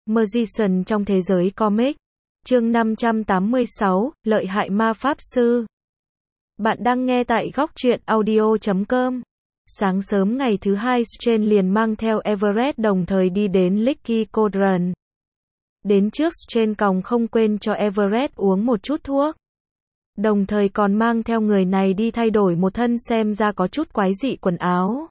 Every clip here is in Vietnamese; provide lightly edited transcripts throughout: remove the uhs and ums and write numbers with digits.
Magician trong thế giới comic. Chương 586, lợi hại ma pháp sư. Bạn đang nghe tại góc truyện audio.com. Sáng sớm ngày thứ hai, Strange liền mang theo Everett đồng thời đi đến Licky Cauldron. Đến trước, Strange còn không quên cho Everett uống một chút thuốc. Đồng thời còn mang theo người này đi thay đổi một thân xem ra có chút quái dị quần áo.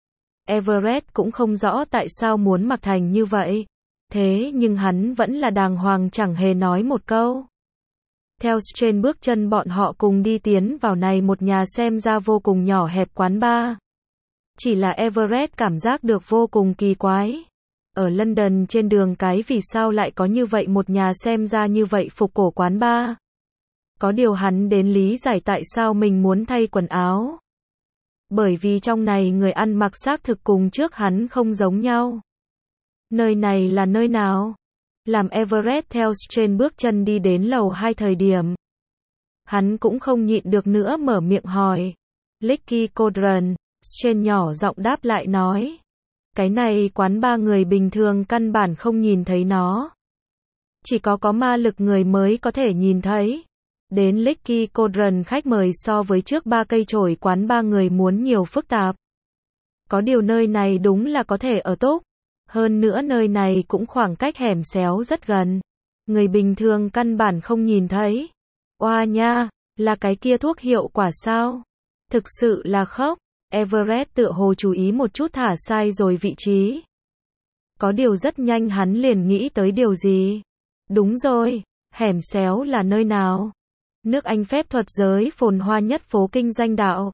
Everett cũng không rõ tại sao muốn mặc thành như vậy. Thế nhưng hắn vẫn là đàng hoàng chẳng hề nói một câu. Theo Strange bước chân bọn họ cùng đi tiến vào này một nhà xem ra vô cùng nhỏ hẹp quán bar. Chỉ là Everett cảm giác được vô cùng kỳ quái. Ở London trên đường cái vì sao lại có như vậy một nhà xem ra như vậy phục cổ quán bar. Có điều hắn đến lý giải tại sao mình muốn thay quần áo. Bởi vì trong này người ăn mặc xác thực cùng trước hắn không giống nhau. Nơi này là nơi nào? Làm Everett theo Strange bước chân đi đến lầu 2 thời điểm. Hắn cũng không nhịn được nữa mở miệng hỏi. Licky Cauldron, Strange nhỏ giọng đáp lại nói. Cái này quán bar người bình thường căn bản không nhìn thấy nó. Chỉ có ma lực người mới có thể nhìn thấy. Đến Licky Cauldron khách mời so với trước 3 cây chổi quán bar người muốn nhiều phức tạp. Có điều nơi này đúng là có thể ở túc. Hơn nữa nơi này cũng khoảng cách hẻm xéo rất gần. Người bình thường căn bản không nhìn thấy. Oa nha, là cái kia thuốc hiệu quả sao? Thực sự là khóc. Everett tựa hồ chú ý một chút thả sai rồi vị trí. Có điều rất nhanh hắn liền nghĩ tới điều gì. Đúng rồi, hẻm xéo là nơi nào? Nước Anh phép thuật giới phồn hoa nhất phố kinh doanh đạo.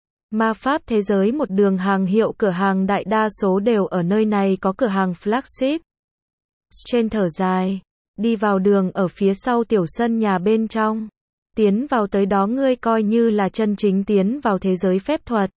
Ma pháp thế giới một đường hàng hiệu cửa hàng đại đa số đều ở nơi này có cửa hàng flagship. Strange thở dài, đi vào đường ở phía sau tiểu sân nhà bên trong. Tiến vào tới đó ngươi coi như là chân chính tiến vào thế giới phép thuật.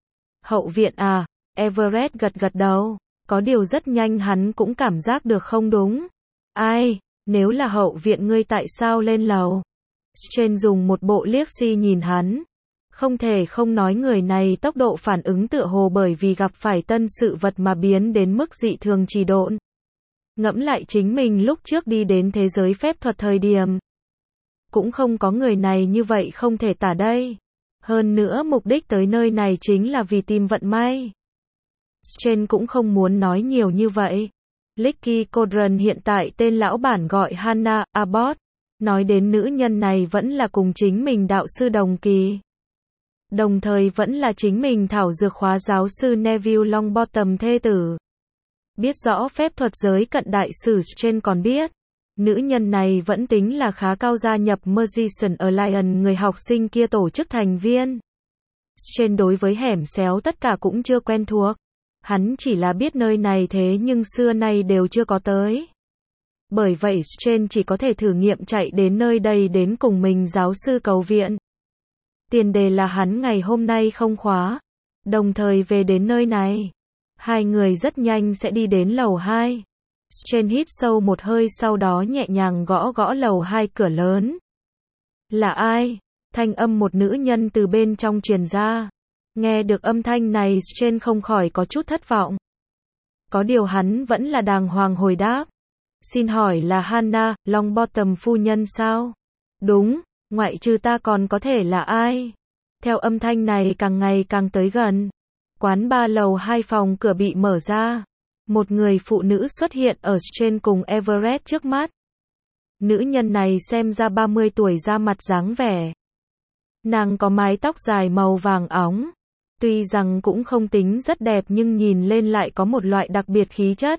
Hậu viện à? Everett gật gật đầu, có điều rất nhanh hắn cũng cảm giác được không đúng. Ai, nếu là hậu viện ngươi tại sao lên lầu? Strange dùng một bộ liếc xi nhìn hắn. Không thể không nói người này tốc độ phản ứng tựa hồ bởi vì gặp phải tân sự vật mà biến đến mức dị thường trì độn. Ngẫm lại chính mình lúc trước đi đến thế giới phép thuật thời điểm. Cũng không có người này như vậy không thể tả đây. Hơn nữa mục đích tới nơi này chính là vì tìm vận may. Strange cũng không muốn nói nhiều như vậy. Licky Cauldron hiện tại tên lão bản gọi Hannah Abbott. Nói đến nữ nhân này vẫn là cùng chính mình đạo sư đồng kỳ. Đồng thời vẫn là chính mình thảo dược khóa giáo sư Neville Longbottom thê tử. Biết rõ phép thuật giới cận đại sử Strange còn biết. Nữ nhân này vẫn tính là khá cao gia nhập Magician Alliance người học sinh kia tổ chức thành viên. Strange đối với hẻm xéo tất cả cũng chưa quen thuộc. Hắn chỉ là biết nơi này thế nhưng xưa nay đều chưa có tới. Bởi vậy Strange chỉ có thể thử nghiệm chạy đến nơi đây đến cùng mình giáo sư cầu viện. Tiền đề là hắn ngày hôm nay không khóa. Đồng thời về đến nơi này. Hai người rất nhanh sẽ đi đến lầu 2. Strange hít sâu một hơi sau đó nhẹ nhàng gõ gõ lầu 2 cửa lớn. Là ai? Thanh âm một nữ nhân từ bên trong truyền ra. Nghe được âm thanh này Strange không khỏi có chút thất vọng. Có điều hắn vẫn là đàng hoàng hồi đáp. Xin hỏi là Hannah Longbottom phu nhân sao? Đúng, ngoại trừ ta còn có thể là ai? Theo âm thanh này càng ngày càng tới gần. Quán bar lầu 2 phòng cửa bị mở ra. Một người phụ nữ xuất hiện ở Strange cùng Everett trước mắt. Nữ nhân này xem ra 30 tuổi da mặt dáng vẻ. Nàng có mái tóc dài màu vàng óng. Tuy rằng cũng không tính rất đẹp nhưng nhìn lên lại có một loại đặc biệt khí chất.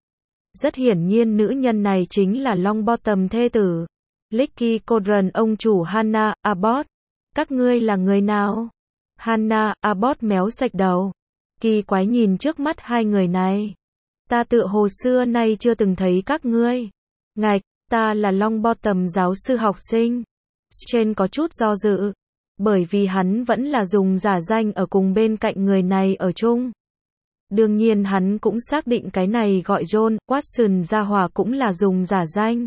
Rất hiển nhiên nữ nhân này chính là Longbottom thê tử. Licky Cauldron ông chủ Hannah Abbott. Các ngươi là người nào? Hannah Abbott méo sạch đầu. Kỳ quái nhìn trước mắt hai người này. Ta tựa hồ xưa nay chưa từng thấy các ngươi. Ngạch, ta là Longbottom giáo sư học sinh. Strange có chút do dự. Bởi vì hắn vẫn là dùng giả danh ở cùng bên cạnh người này ở chung. Đương nhiên hắn cũng xác định cái này gọi John Watson gia hỏa cũng là dùng giả danh.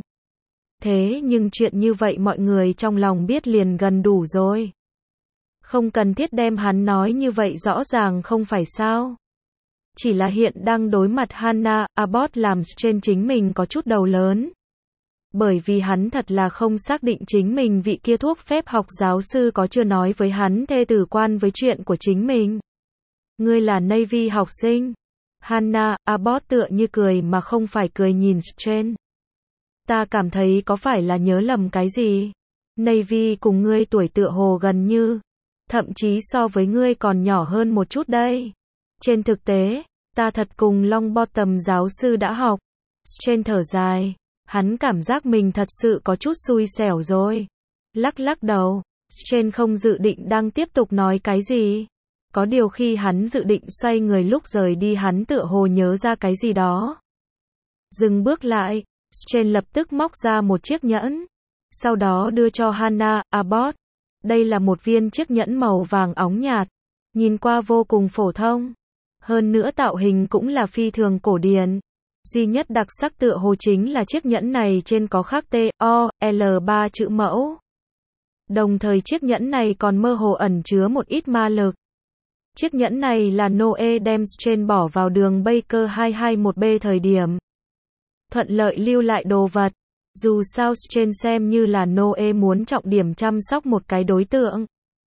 Thế nhưng chuyện như vậy mọi người trong lòng biết liền gần đủ rồi. Không cần thiết đem hắn nói như vậy rõ ràng không phải sao. Chỉ là hiện đang đối mặt Hannah Abbott làm Strange chính mình có chút đầu lớn. Bởi vì hắn thật là không xác định chính mình vị kia thuốc phép học giáo sư có chưa nói với hắn thê tử quan với chuyện của chính mình. Ngươi là Navy học sinh. Hannah Abbott tựa như cười mà không phải cười nhìn Strange. Ta cảm thấy có phải là nhớ lầm cái gì? Navy cùng ngươi tuổi tựa hồ gần như. Thậm chí so với ngươi còn nhỏ hơn một chút đây. Trên thực tế, ta thật cùng Longbottom giáo sư đã học. Strange thở dài. Hắn cảm giác mình thật sự có chút xui xẻo rồi. Lắc lắc đầu, Strange không dự định đang tiếp tục nói cái gì. Có điều khi hắn dự định xoay người lúc rời đi hắn tựa hồ nhớ ra cái gì đó. Dừng bước lại, Strange lập tức móc ra một chiếc nhẫn. Sau đó đưa cho Hannah Abbott. Đây là một viên chiếc nhẫn màu vàng óng nhạt. Nhìn qua vô cùng phổ thông. Hơn nữa tạo hình cũng là phi thường cổ điển. Duy nhất đặc sắc tựa hồ chính là chiếc nhẫn này trên có khắc T.O.L 3 chữ mẫu. Đồng thời chiếc nhẫn này còn mơ hồ ẩn chứa một ít ma lực. Chiếc nhẫn này là Noe đem Strange bỏ vào đường Baker 221B thời điểm. Thuận lợi lưu lại đồ vật. Dù sao Strange xem như là Noe muốn trọng điểm chăm sóc một cái đối tượng.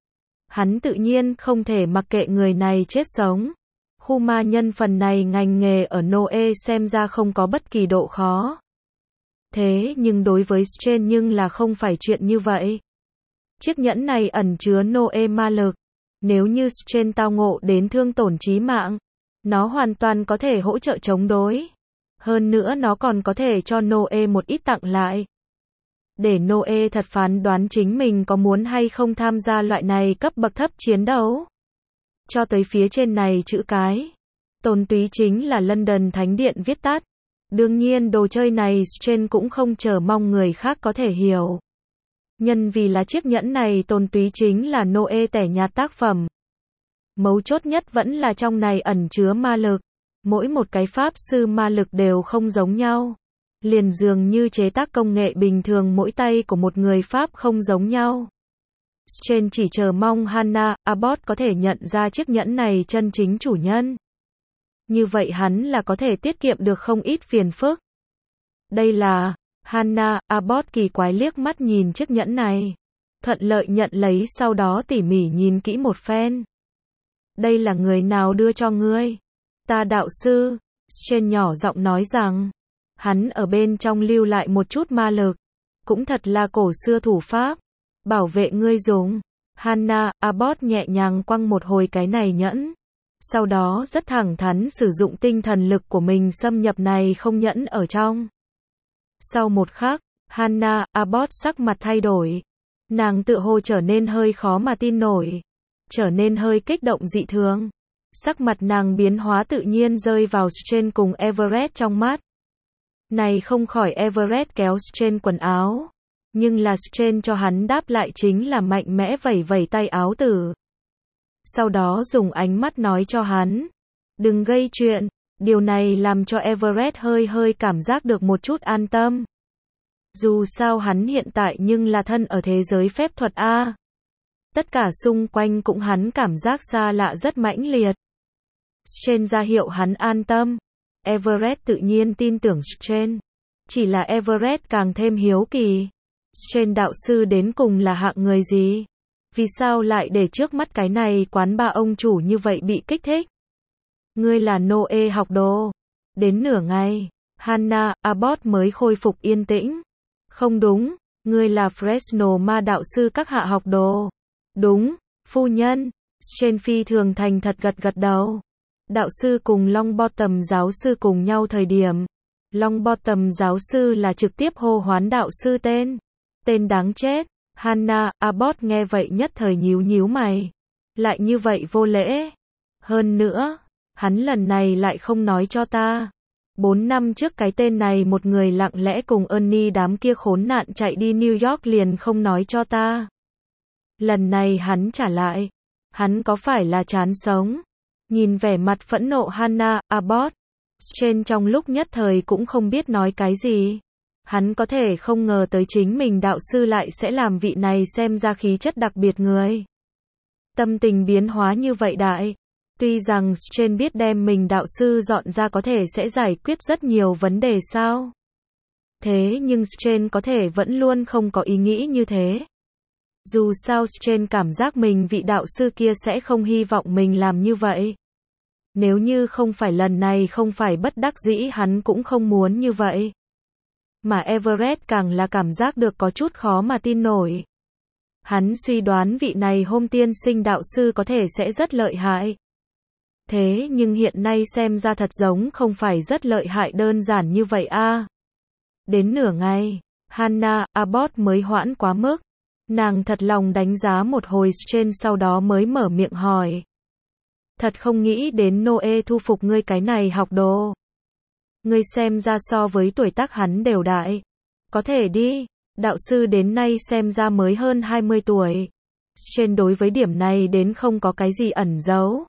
Hắn tự nhiên không thể mặc kệ người này chết sống. Khu ma nhân phần này ngành nghề ở Noe xem ra không có bất kỳ độ khó. Thế nhưng đối với Strange nhưng là không phải chuyện như vậy. Chiếc nhẫn này ẩn chứa Noe ma lực. Nếu như Strange tao ngộ đến thương tổn chí mạng, nó hoàn toàn có thể hỗ trợ chống đối. Hơn nữa nó còn có thể cho Noe một ít tặng lại. Để Noe thật phán đoán chính mình có muốn hay không tham gia loại này cấp bậc thấp chiến đấu. Cho tới phía trên này chữ cái. Tôn túy chính là London Thánh Điện viết tắt. Đương nhiên đồ chơi này Strange cũng không chờ mong người khác có thể hiểu. Nhân vì là chiếc nhẫn này tôn túy chính là Noe tẻ nhạt tác phẩm. Mấu chốt nhất vẫn là trong này ẩn chứa ma lực. Mỗi một cái pháp sư ma lực đều không giống nhau. Liền dường như chế tác công nghệ bình thường mỗi tay của một người Pháp không giống nhau. Strange chỉ chờ mong Hannah Abbott có thể nhận ra chiếc nhẫn này chân chính chủ nhân. Như vậy hắn là có thể tiết kiệm được không ít phiền phức. Đây là, Hannah Abbott kỳ quái liếc mắt nhìn chiếc nhẫn này. Thuận lợi nhận lấy sau đó tỉ mỉ nhìn kỹ một phen. Đây là người nào đưa cho ngươi? Ta đạo sư. Strange nhỏ giọng nói rằng. Hắn ở bên trong lưu lại một chút ma lực. Cũng thật là cổ xưa thủ pháp. Bảo vệ ngươi dùng. Hannah Abbott nhẹ nhàng quăng một hồi cái này nhẫn. Sau đó rất thẳng thắn sử dụng tinh thần lực của mình xâm nhập này không nhẫn ở trong. Sau một khắc, Hannah Abbott sắc mặt thay đổi. Nàng tựa hồ trở nên hơi khó mà tin nổi. Trở nên hơi kích động dị thường. Sắc mặt nàng biến hóa tự nhiên rơi vào Strange cùng Everett trong mắt. Này không khỏi Everett kéo Strange quần áo. Nhưng là Strange cho hắn đáp lại chính là mạnh mẽ vẩy vẩy tay áo tử. Sau đó dùng ánh mắt nói cho hắn. Đừng gây chuyện. Điều này làm cho Everett hơi cảm giác được một chút an tâm. Dù sao hắn hiện tại nhưng là thân ở thế giới phép thuật A. Tất cả xung quanh cũng hắn cảm giác xa lạ rất mãnh liệt. Strange ra hiệu hắn an tâm. Everett tự nhiên tin tưởng Strange. Chỉ là Everett càng thêm hiếu kỳ. Strange đạo sư đến cùng là hạng người gì? Vì sao lại để trước mắt cái này quán ba ông chủ như vậy bị kích thích? Ngươi là Noe học đồ. Đến nửa ngày, Hannah Abbott mới khôi phục yên tĩnh. Không đúng, ngươi là Fresno ma đạo sư các hạ học đồ. Đúng, phu nhân. Strange phi thường thành thật gật đầu. Đạo sư cùng Longbottom giáo sư cùng nhau thời điểm. Longbottom giáo sư là trực tiếp hô hoán đạo sư tên. Tên đáng chết. Hannah Abbott nghe vậy nhất thời nhíu mày. Lại như vậy vô lễ. Hơn nữa, hắn lần này lại không nói cho ta. 4 năm trước cái tên này một người lặng lẽ cùng Ernie đám kia khốn nạn chạy đi New York liền không nói cho ta. Lần này hắn trả lại. Hắn có phải là chán sống? Nhìn vẻ mặt phẫn nộ Hannah Abbott. Strange trong lúc nhất thời cũng không biết nói cái gì. Hắn có thể không ngờ tới chính mình đạo sư lại sẽ làm vị này xem ra khí chất đặc biệt người. Tâm tình biến hóa như vậy đại. Tuy rằng Strange biết đem mình đạo sư dọn ra có thể sẽ giải quyết rất nhiều vấn đề sao. Thế nhưng Strange có thể vẫn luôn không có ý nghĩ như thế. Dù sao Strange cảm giác mình vị đạo sư kia sẽ không hy vọng mình làm như vậy. Nếu như không phải lần này không phải bất đắc dĩ hắn cũng không muốn như vậy. Mà Everett càng là cảm giác được có chút khó mà tin nổi. Hắn suy đoán vị này Hôm Tiên Sinh đạo sư có thể sẽ rất lợi hại. Thế nhưng hiện nay xem ra thật giống không phải rất lợi hại đơn giản như vậy a. Đến nửa ngày, Hannah Abbott mới hoãn quá mức. Nàng thật lòng đánh giá một hồi Strange sau đó mới mở miệng hỏi. Thật không nghĩ đến Noe thu phục ngươi cái này học đồ. Ngươi xem ra so với tuổi tác hắn đều đại. Có thể đi, đạo sư đến nay xem ra mới hơn 20 tuổi. Strange đối với điểm này đến không có cái gì ẩn giấu.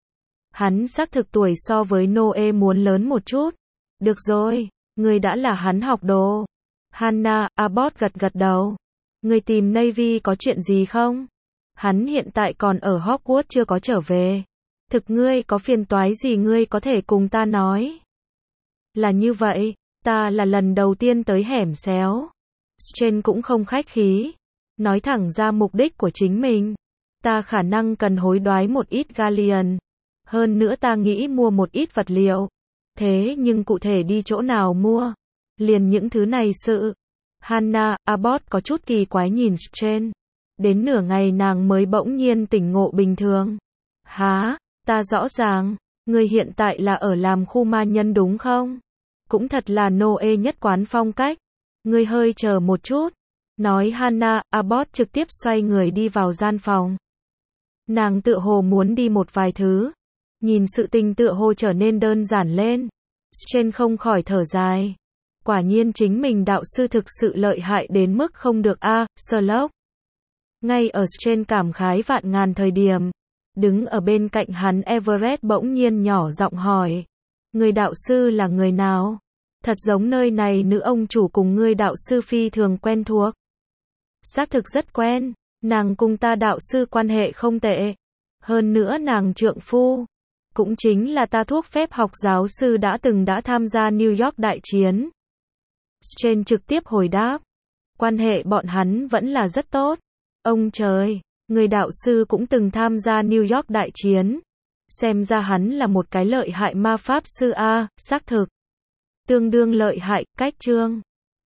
Hắn xác thực tuổi so với Noe muốn lớn một chút. Được rồi, ngươi đã là hắn học đồ. Hannah Abbott gật gật đầu. Ngươi tìm Navy có chuyện gì không? Hắn hiện tại còn ở Hogwarts chưa có trở về. Thực ngươi có phiền toái gì ngươi có thể cùng ta nói? Là như vậy, ta là lần đầu tiên tới hẻm xéo. Strange cũng không khách khí. Nói thẳng ra mục đích của chính mình. Ta khả năng cần hối đoái một ít galleon. Hơn nữa ta nghĩ mua một ít vật liệu. Thế nhưng cụ thể đi chỗ nào mua? Liền những thứ này sự. Hannah Abbott có chút kỳ quái nhìn Strange. Đến nửa ngày nàng mới bỗng nhiên tỉnh ngộ bình thường. Hả? Ta rõ ràng. Ngươi hiện tại là ở làm khu ma nhân đúng không? Cũng thật là Noe nhất quán phong cách. Ngươi hơi chờ một chút. Nói Hannah Abbott trực tiếp xoay người đi vào gian phòng. Nàng tựa hồ muốn đi một vài thứ. Nhìn sự tình tựa hồ trở nên đơn giản lên. Strange không khỏi thở dài. Quả nhiên chính mình đạo sư thực sự lợi hại đến mức không được a, Sherlock. Ngay ở Strange cảm khái vạn ngàn thời điểm, đứng ở bên cạnh hắn Everett bỗng nhiên nhỏ giọng hỏi. Người đạo sư là người nào? Thật giống nơi này nữ ông chủ cùng ngươi đạo sư phi thường quen thuộc. Xác thực rất quen, nàng cùng ta đạo sư quan hệ không tệ. Hơn nữa nàng trượng phu, cũng chính là ta thuốc phép học giáo sư đã tham gia New York đại chiến. Strange trực tiếp hồi đáp. Quan hệ bọn hắn vẫn là rất tốt. Ông trời, người đạo sư cũng từng tham gia New York đại chiến. Xem ra hắn là một cái lợi hại ma pháp sư a, xác thực. Tương đương lợi hại, cách chương.